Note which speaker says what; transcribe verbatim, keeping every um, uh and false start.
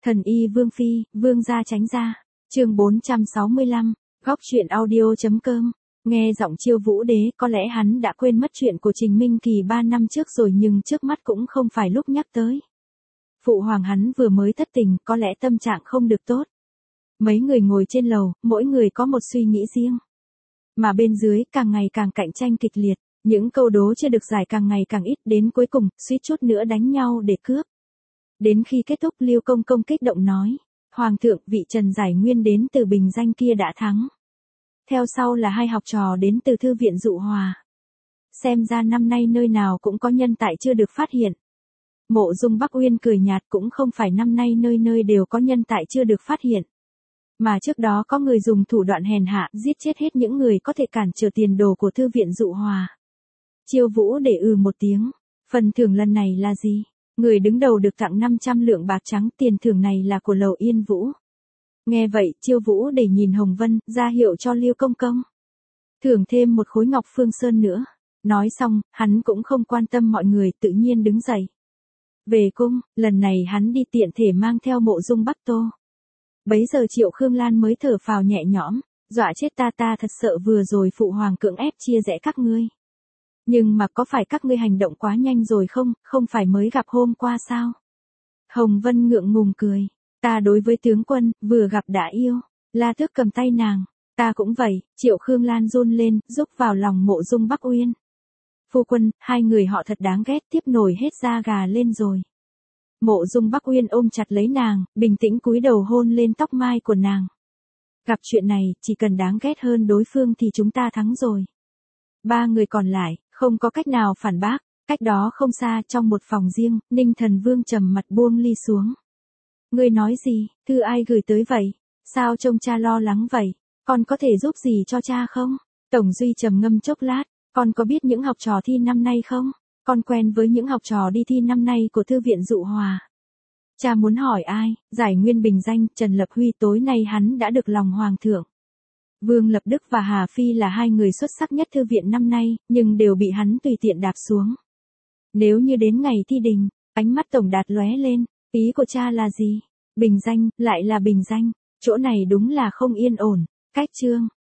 Speaker 1: Thần y Vương Phi, Vương gia tránh ra. Chương bốn trăm sáu mươi lăm, góc truyện audio.com. Nghe giọng Chiêu Vũ Đế, có lẽ hắn đã quên mất chuyện của Trình Minh Kỳ ba năm trước rồi, nhưng trước mắt cũng không phải lúc nhắc tới. Phụ hoàng hắn vừa mới thất tình, có lẽ tâm trạng không được tốt. Mấy người ngồi trên lầu, mỗi người có một suy nghĩ riêng. Mà bên dưới càng ngày càng cạnh tranh kịch liệt, những câu đố chưa được giải càng ngày càng ít, đến cuối cùng, suýt chút nữa đánh nhau để cướp. Đến khi kết thúc, Liêu Công Công kích động nói, Hoàng thượng, vị Trần Giải Nguyên đến từ Bình Danh kia đã thắng. Theo sau là hai học trò đến từ Thư viện Dụ Hòa. Xem ra năm nay nơi nào cũng có nhân tài chưa được phát hiện. Mộ Dung Bắc Uyên cười nhạt, cũng không phải năm nay nơi nơi đều có nhân tài chưa được phát hiện. Mà trước đó có người dùng thủ đoạn hèn hạ, giết chết hết những người có thể cản trở tiền đồ của Thư viện Dụ Hòa. Chiêu Vũ để ừ một tiếng, phần thưởng lần này là gì? Người đứng đầu được tặng năm trăm lượng bạc trắng, tiền thưởng này là của Lầu Yên Vũ. Nghe vậy, Chiêu Vũ để nhìn Hồng Vân, ra hiệu cho Liêu Công Công. Thưởng thêm một khối ngọc phương sơn nữa. Nói xong, hắn cũng không quan tâm mọi người, tự nhiên đứng dậy. Về cung, lần này hắn đi tiện thể mang theo Mộ Dung Bắc Tô. Bấy giờ Triệu Khương Lan mới thở phào nhẹ nhõm, dọa chết ta, ta thật sợ vừa rồi phụ hoàng cưỡng ép chia rẽ các ngươi. Nhưng mà có phải các ngươi hành động quá nhanh rồi không, không phải mới gặp hôm qua sao? Hồng Vân ngượng ngùng cười, ta đối với tướng quân, vừa gặp đã yêu. La Tước cầm tay nàng, ta cũng vậy. Triệu Khương Lan run lên, rúc vào lòng Mộ Dung Bắc Uyên. Phu quân, hai người họ thật đáng ghét, tiếp nổi hết da gà lên rồi. Mộ Dung Bắc Uyên ôm chặt lấy nàng, bình tĩnh cúi đầu hôn lên tóc mai của nàng. Gặp chuyện này, chỉ cần đáng ghét hơn đối phương thì chúng ta thắng rồi. Ba người còn lại, không có cách nào phản bác. Cách đó không xa, trong một phòng riêng, Ninh Thần Vương trầm mặt buông ly xuống. Ngươi nói gì, thư ai gửi tới vậy? Sao trông cha lo lắng vậy? Con có thể giúp gì cho cha không? Tổng Duy trầm ngâm chốc lát, con có biết những học trò thi năm nay không? Con quen với những học trò đi thi năm nay của Thư viện Dụ Hòa. Cha muốn hỏi ai? Giải Nguyên Bình Danh, Trần Lập Huy. Tối nay hắn đã được lòng hoàng thượng. Vương Lập Đức và Hà Phi là hai người xuất sắc nhất thư viện năm nay, nhưng đều bị hắn tùy tiện đạp xuống. Nếu như đến ngày thi đình, ánh mắt Tổng Đạt lóe lên, ý của cha là gì? Bình Danh, lại là Bình Danh, chỗ này đúng là không yên ổn. Cách chương